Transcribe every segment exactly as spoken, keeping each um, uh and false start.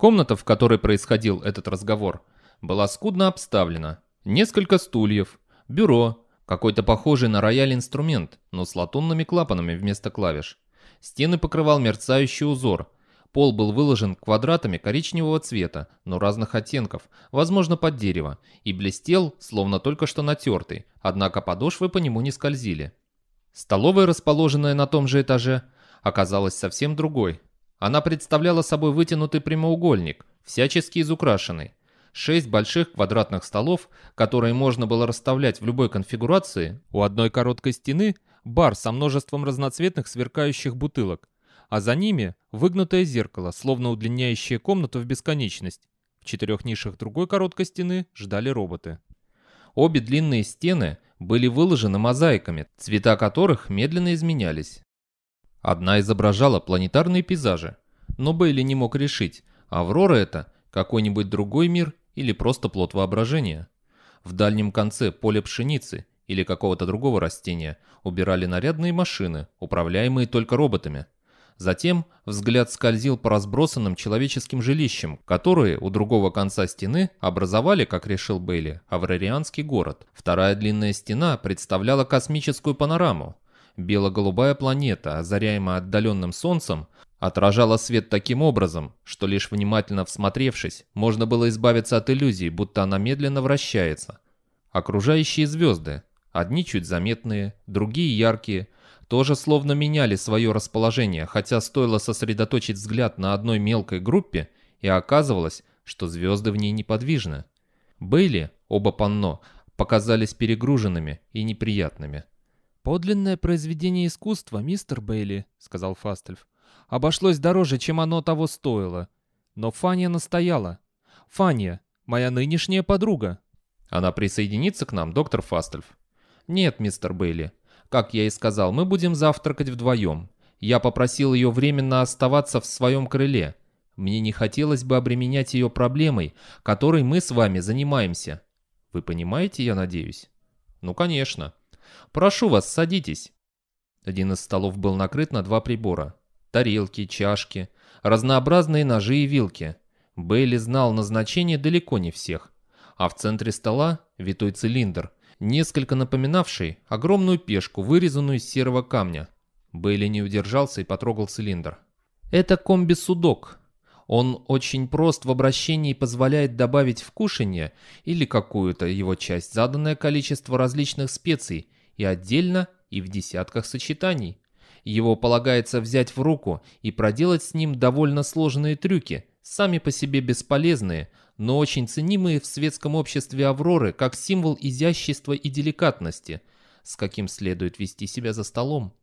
Комната, в которой происходил этот разговор, была скудно обставлена. Несколько стульев, бюро, какой-то похожий на рояль инструмент, но с латунными клапанами вместо клавиш. Стены покрывал мерцающий узор. Пол был выложен квадратами коричневого цвета, но разных оттенков, возможно, под дерево, и блестел, словно только что натертый, однако подошвы по нему не скользили. Столовая, расположенная на том же этаже, оказалась совсем другой. Она представляла собой вытянутый прямоугольник, всячески изукрашенный. Шесть больших квадратных столов, которые можно было расставлять в любой конфигурации. У одной короткой стены бар со множеством разноцветных сверкающих бутылок, а за ними выгнутое зеркало, словно удлиняющее комнату в бесконечность. В четырех нишах другой короткой стены ждали роботы. Обе длинные стены были выложены мозаиками, цвета которых медленно изменялись. Одна изображала планетарные пейзажи, но Бейли не мог решить, Аврора это, какой-нибудь другой мир или просто плод воображения. В дальнем конце поле пшеницы или какого-то другого растения убирали нарядные машины, управляемые только роботами. Затем взгляд скользил по разбросанным человеческим жилищам, которые у другого конца стены образовали, как решил Бейли, аврорианский город. Вторая длинная стена представляла космическую панораму. Бело-голубая планета, озаряемая отдаленным солнцем, отражала свет таким образом, что лишь внимательно всмотревшись, можно было избавиться от иллюзии, будто она медленно вращается. Окружающие звезды, одни чуть заметные, другие яркие, тоже словно меняли свое расположение, хотя стоило сосредоточить взгляд на одной мелкой группе, и оказывалось, что звезды в ней неподвижны. Бейли, оба панно, показались перегруженными и неприятными. «Подлинное произведение искусства, мистер Бейли», — сказал Фастельф. «Обошлось дороже, чем оно того стоило. Но Фания настояла. Фания, моя нынешняя подруга». «Она присоединится к нам, доктор Фастельф?» «Нет, мистер Бейли. Как я и сказал, мы будем завтракать вдвоем. Я попросил ее временно оставаться в своем крыле. Мне не хотелось бы обременять ее проблемой, которой мы с вами занимаемся. Вы понимаете, я надеюсь?» «Ну, конечно. Прошу вас, садитесь». Один из столов был накрыт на два прибора. Тарелки, чашки, разнообразные ножи и вилки. Бейли знал назначение далеко не всех. А в центре стола витой цилиндр, несколько напоминавший огромную пешку, вырезанную из серого камня. Бейли не удержался и потрогал цилиндр. Это комби-судок. Он очень прост в обращении и позволяет добавить в кушанье или какую-то его часть заданное количество различных специй и отдельно, и в десятках сочетаний. Его полагается взять в руку и проделать с ним довольно сложные трюки, сами по себе бесполезные, но очень ценимые в светском обществе Авроры как символ изящества и деликатности, с каким следует вести себя за столом.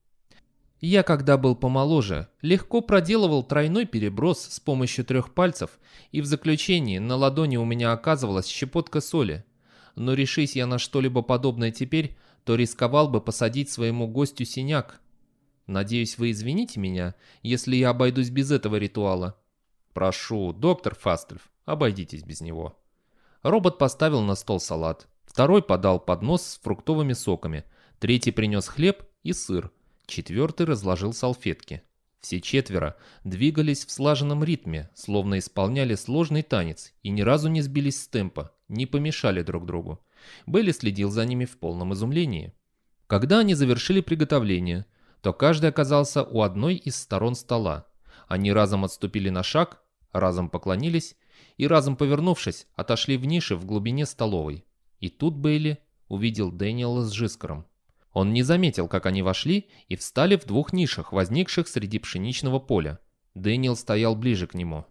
Я, когда был помоложе, легко проделывал тройной переброс с помощью трех пальцев, и в заключении на ладони у меня оказывалась щепотка соли. Но решись я на что-либо подобное теперь, то рисковал бы посадить своему гостю синяк. Надеюсь, вы извините меня, если я обойдусь без этого ритуала. Прошу, доктор Фастельф, обойдитесь без него. Робот поставил на стол салат. Второй подал поднос с фруктовыми соками. Третий принес хлеб и сыр. Четвертый разложил салфетки. Все четверо двигались в слаженном ритме, словно исполняли сложный танец и ни разу не сбились с темпа, не помешали друг другу. Бейли следил за ними в полном изумлении. Когда они завершили приготовление, то каждый оказался у одной из сторон стола. Они разом отступили на шаг, разом поклонились и, разом повернувшись, отошли в ниши в глубине столовой. И тут Бейли увидел Дэниела с Джискором. Он не заметил, как они вошли и встали в двух нишах, возникших среди пшеничного поля. Дэниел стоял ближе к нему.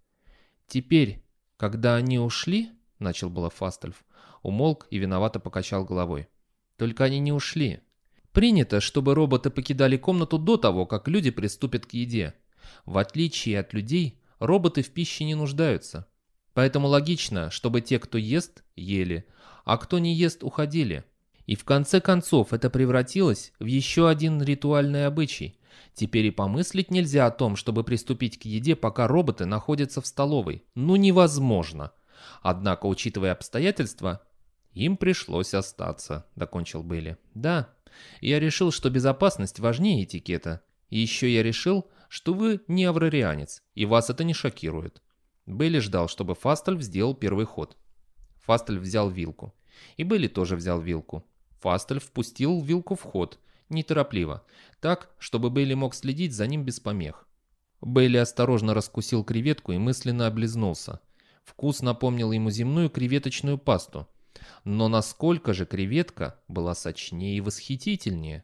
«Теперь, когда они ушли, — начал было Фастельф, умолк и виновато покачал головой. Только они не ушли. Принято, чтобы роботы покидали комнату до того, как люди приступят к еде. В отличие от людей, роботы в пище не нуждаются. Поэтому логично, чтобы те, кто ест, ели, а кто не ест, уходили. И в конце концов это превратилось в еще один ритуальный обычай. Теперь и помыслить нельзя о том, чтобы приступить к еде, пока роботы находятся в столовой. Ну невозможно. Однако, учитывая обстоятельства, им пришлось остаться, докончил Бейли. Да, я решил, что безопасность важнее этикета. И еще я решил, что вы не аврорианец, и вас это не шокирует. Бейли ждал, чтобы Фастельф сделал первый ход. Фастельф взял вилку. И Бейли тоже взял вилку. Фастельф впустил вилку в ход, неторопливо, так, чтобы Бейли мог следить за ним без помех. Бейли осторожно раскусил креветку и мысленно облизнулся. Вкус напомнил ему земную креветочную пасту. Но насколько же креветка была сочнее и восхитительнее.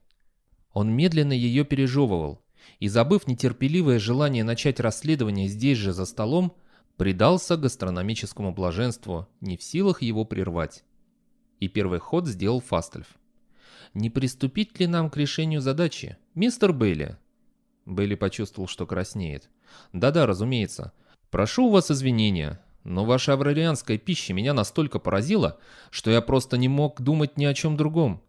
Он медленно ее пережевывал и, забыв нетерпеливое желание начать расследование здесь же за столом, предался гастрономическому блаженству, не в силах его прервать. И первый ход сделал Фастельф. «Не приступить ли нам к решению задачи, мистер Бейли?» Бейли почувствовал, что краснеет. «Да-да, разумеется. Прошу у вас извинения, но ваша аврарианская пища меня настолько поразила, что я просто не мог думать ни о чем другом.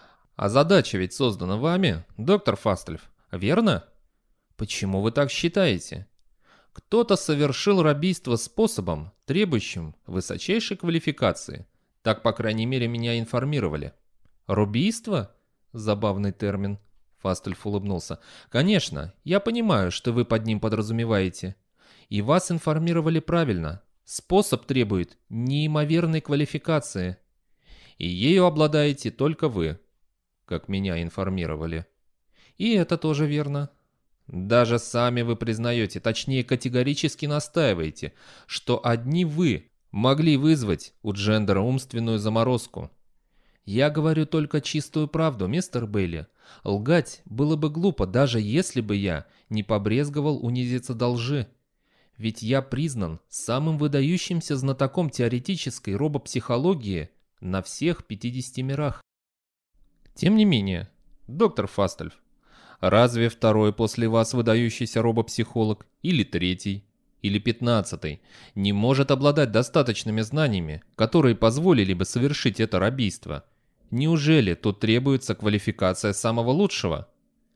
А задача ведь создана вами, доктор Фастельф, верно? Почему вы так считаете? Кто-то совершил рабийство способом, требующим высочайшей квалификации. Так, по крайней мере, меня информировали». «Рубийство?» Забавный термин. Фастельф улыбнулся. «Конечно, я понимаю, что вы под ним подразумеваете. И вас информировали правильно. Способ требует неимоверной квалификации. И ею обладаете только вы, как меня информировали. И это тоже верно. Даже сами вы признаете, точнее категорически настаиваете, что одни вы могли вызвать у Джендера умственную заморозку. Я говорю только чистую правду, мистер Бейли. Лгать было бы глупо, даже если бы я не побрезговал унизиться до лжи. Ведь я признан самым выдающимся знатоком теоретической робопсихологии на всех пятидесяти мирах. Тем не менее, доктор Фастельф, разве второй после вас выдающийся робопсихолог, или третий, или пятнадцатый, не может обладать достаточными знаниями, которые позволили бы совершить это рабийство? Неужели тут требуется квалификация самого лучшего?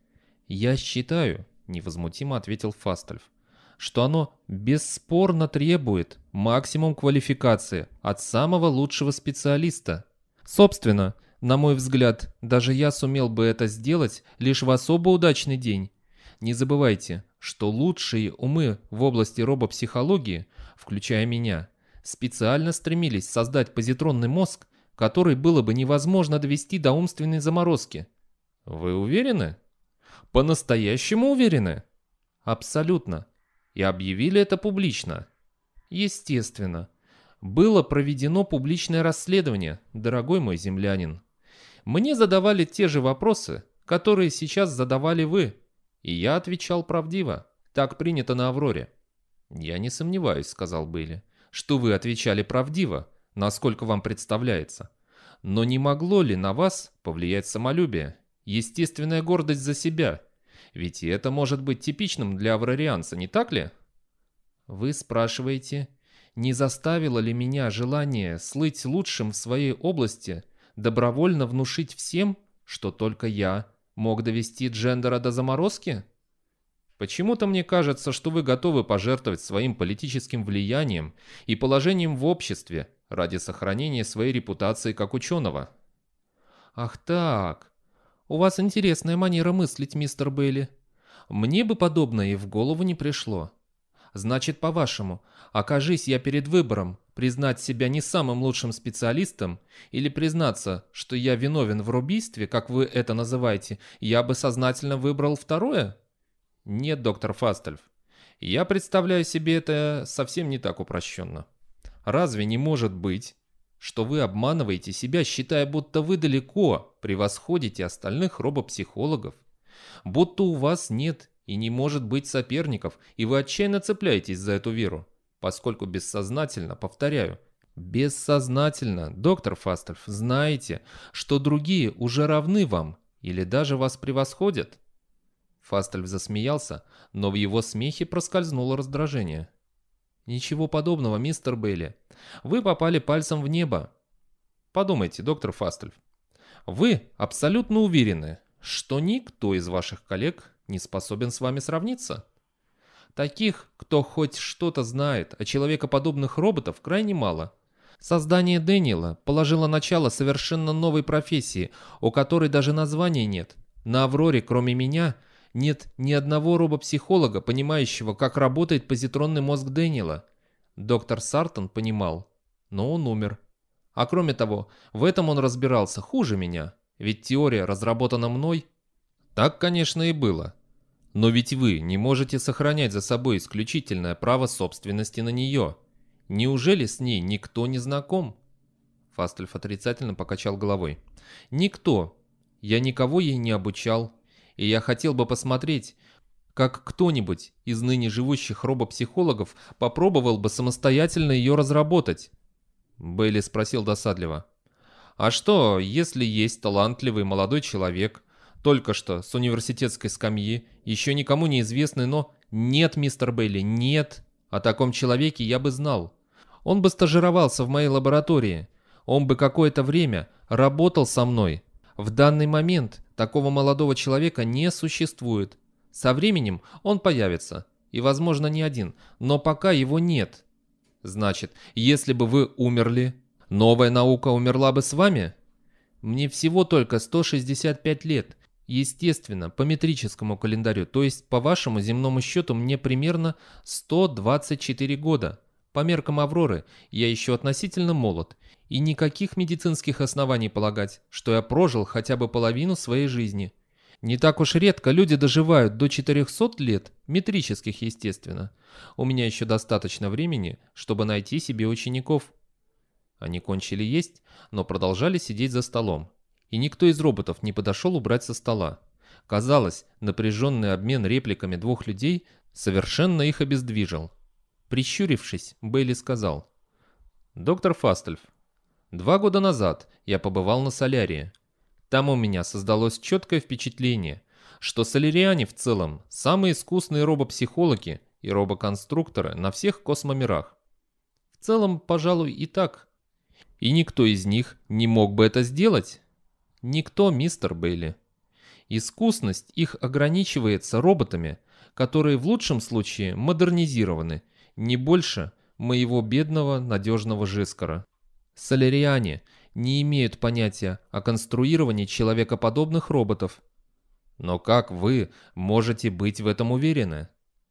Я считаю, невозмутимо ответил Фастельф, что оно бесспорно требует максимум квалификации от самого лучшего специалиста. Собственно, на мой взгляд, даже я сумел бы это сделать лишь в особо удачный день. Не забывайте, что лучшие умы в области робопсихологии, включая меня, специально стремились создать позитронный мозг, который было бы невозможно довести до умственной заморозки. Вы уверены? По-настоящему уверены? Абсолютно. И объявили это публично. Естественно. Было проведено публичное расследование, дорогой мой землянин. Мне задавали те же вопросы, которые сейчас задавали вы, и я отвечал правдиво. Так принято на Авроре. Я не сомневаюсь, сказал Бейли, что вы отвечали правдиво, насколько вам представляется. Но не могло ли на вас повлиять самолюбие, естественная гордость за себя? Ведь и это может быть типичным для аврарианца, не так ли? Вы спрашиваете, не заставило ли меня желание слыть лучшим в своей области добровольно внушить всем, что только я мог довести Джендера до заморозки? Почему-то мне кажется, что вы готовы пожертвовать своим политическим влиянием и положением в обществе ради сохранения своей репутации как ученого. Ах так, у вас интересная манера мыслить, мистер Бейли. Мне бы подобное и в голову не пришло. Значит, по-вашему, окажись я перед выбором признать себя не самым лучшим специалистом или признаться, что я виновен в рубийстве, как вы это называете, я бы сознательно выбрал второе? Нет, доктор Фастельф, я представляю себе это совсем не так упрощенно. Разве не может быть, что вы обманываете себя, считая, будто вы далеко превосходите остальных робопсихологов, будто у вас нет и не может быть соперников, и вы отчаянно цепляетесь за эту веру, поскольку бессознательно, повторяю, бессознательно, доктор Фастельф, знаете, что другие уже равны вам или даже вас превосходят? Фастельф засмеялся, но в его смехе проскользнуло раздражение. «Ничего подобного, мистер Бейли. Вы попали пальцем в небо. Подумайте, доктор Фастельф. Вы абсолютно уверены, что никто из ваших коллег не способен с вами сравниться? Таких, кто хоть что-то знает о человекоподобных роботах, крайне мало. Создание Дэниела положило начало совершенно новой профессии, у которой даже названия нет. На Авроре, кроме меня, нет ни одного робопсихолога, понимающего, как работает позитронный мозг Дэниела. Доктор Сартон понимал, но он умер. А кроме того, в этом он разбирался хуже меня, ведь теория разработана мной. Так, конечно, и было. Но ведь вы не можете сохранять за собой исключительное право собственности на нее. Неужели с ней никто не знаком? Фастельф отрицательно покачал головой. Никто. Я никого ей не обучал. И я хотел бы посмотреть, как кто-нибудь из ныне живущих робопсихологов попробовал бы самостоятельно ее разработать. Бейли спросил досадливо. А что, если есть талантливый молодой человек, только что с университетской скамьи, еще никому не известный, но... Нет, мистер Бейли, нет. О таком человеке я бы знал. Он бы стажировался в моей лаборатории. Он бы какое-то время работал со мной. В данный момент такого молодого человека не существует. Со временем он появится. И, возможно, не один. Но пока его нет. Значит, если бы вы умерли, новая наука умерла бы с вами? Мне всего только сто шестьдесят пять лет. Естественно, по метрическому календарю, то есть по вашему земному счету мне примерно сто двадцать четыре года. По меркам Авроры я еще относительно молод, и никаких медицинских оснований полагать, что я прожил хотя бы половину своей жизни. Не так уж редко люди доживают до четырехсот лет, метрических, естественно. У меня еще достаточно времени, чтобы найти себе учеников. Они кончили есть, но продолжали сидеть за столом. И никто из роботов не подошел убрать со стола. Казалось, напряженный обмен репликами двух людей совершенно их обездвижил. Прищурившись, Бейли сказал: «Доктор Фастельф, два года назад я побывал на Солярии. Там у меня создалось четкое впечатление, что соляриане в целом самые искусные робопсихологи и робоконструкторы на всех космомирах. В целом, пожалуй, и так. И никто из них не мог бы это сделать. Никто, мистер Бейли. Искусность их ограничивается роботами, которые в лучшем случае модернизированы, не больше моего бедного надежного Жискара. Соляриане не имеют понятия о конструировании человекоподобных роботов. Но как вы можете быть в этом уверены?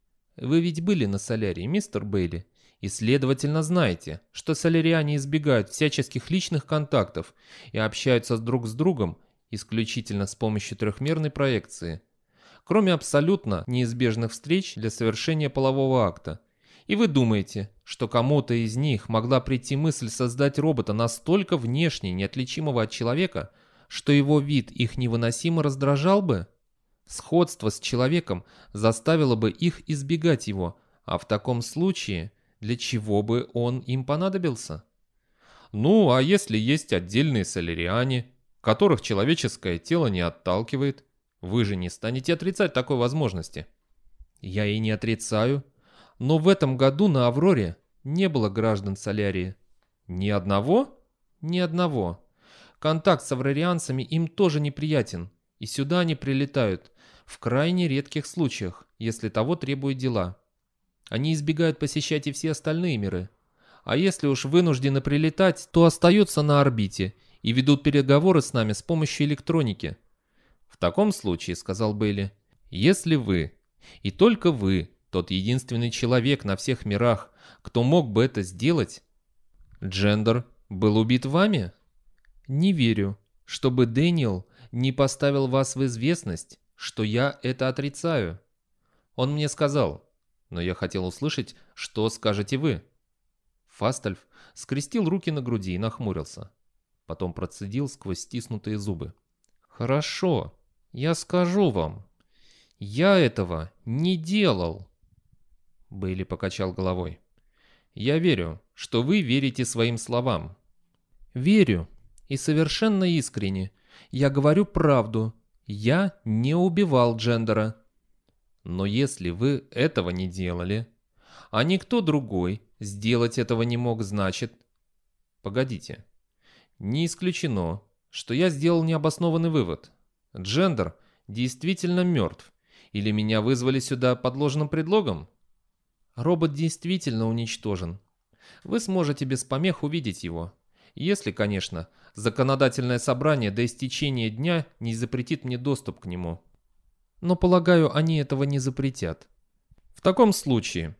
Вы ведь были на Солярии, мистер Бейли, и, следовательно, знаете, что соляриане избегают всяческих личных контактов и общаются друг с другом исключительно с помощью трехмерной проекции, кроме абсолютно неизбежных встреч для совершения полового акта. И вы думаете, что кому-то из них могла прийти мысль создать робота настолько внешне неотличимого от человека, что его вид их невыносимо раздражал бы? Сходство с человеком заставило бы их избегать его, а в таком случае для чего бы он им понадобился? Ну, а если есть отдельные соляриане, которых человеческое тело не отталкивает, вы же не станете отрицать такой возможности. Я и не отрицаю. Но в этом году на Авроре не было граждан Солярии. Ни одного? Ни одного. Контакт с аврорианцами им тоже неприятен, и сюда они прилетают в крайне редких случаях, если того требуют дела. Они избегают посещать и все остальные миры. А если уж вынуждены прилетать, то остаются на орбите и ведут переговоры с нами с помощью электроники. В таком случае, сказал Бейли, если вы, и только вы, тот единственный человек на всех мирах, кто мог бы это сделать, Джендер был убит вами? Не верю, чтобы Дэниел не поставил вас в известность, что я это отрицаю. Он мне сказал, но я хотел услышать, что скажете вы. Фастельф скрестил руки на груди и нахмурился. Потом процедил сквозь стиснутые зубы. Хорошо, я скажу вам. Я этого не делал. Бейли покачал головой. «Я верю, что вы верите своим словам». «Верю. И совершенно искренне. Я говорю правду. Я не убивал Джендера». «Но если вы этого не делали, а никто другой сделать этого не мог, значит...» «Погодите. Не исключено, что я сделал необоснованный вывод. Джендер действительно мертв. Или меня вызвали сюда под ложным предлогом?» Робот действительно уничтожен. Вы сможете без помех увидеть его. Если, конечно, законодательное собрание до истечения дня не запретит мне доступ к нему. Но, полагаю, они этого не запретят. В таком случае,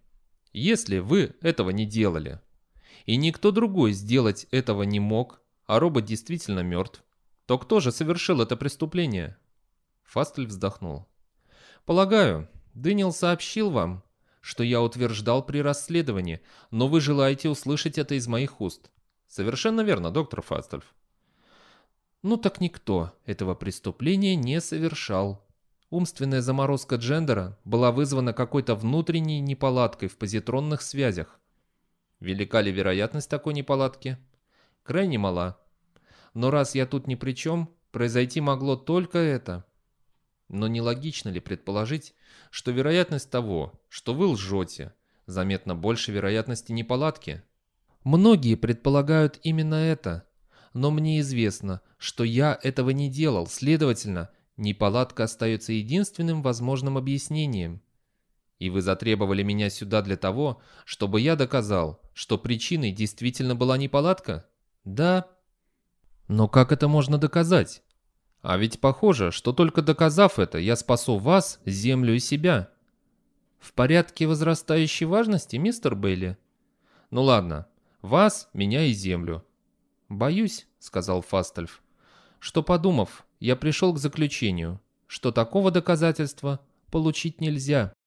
Если вы этого не делали, и никто другой сделать этого не мог, а робот действительно мертв, то кто же совершил это преступление? Фастель вздохнул. Полагаю, Дэниел сообщил вам, что я утверждал при расследовании, но вы желаете услышать это из моих уст. Совершенно верно, доктор Фастельф. Ну так никто этого преступления не совершал. Умственная заморозка Джендера была вызвана какой-то внутренней неполадкой в позитронных связях. Велика ли вероятность такой неполадки? Крайне мала. Но раз я тут ни при чем, произойти могло только это. Но нелогично ли предположить, что вероятность того, что вы лжете, заметно больше вероятности неполадки? Многие предполагают именно это, но мне известно, что я этого не делал, следовательно, неполадка остается единственным возможным объяснением. И вы затребовали меня сюда для того, чтобы я доказал, что причиной действительно была неполадка? Да. Но как это можно доказать? А ведь похоже, что только доказав это, я спасу вас, Землю и себя. В порядке возрастающей важности, мистер Бейли? Ну ладно, вас, меня и Землю. Боюсь, сказал Фастельф, что, подумав, я пришел к заключению, что такого доказательства получить нельзя.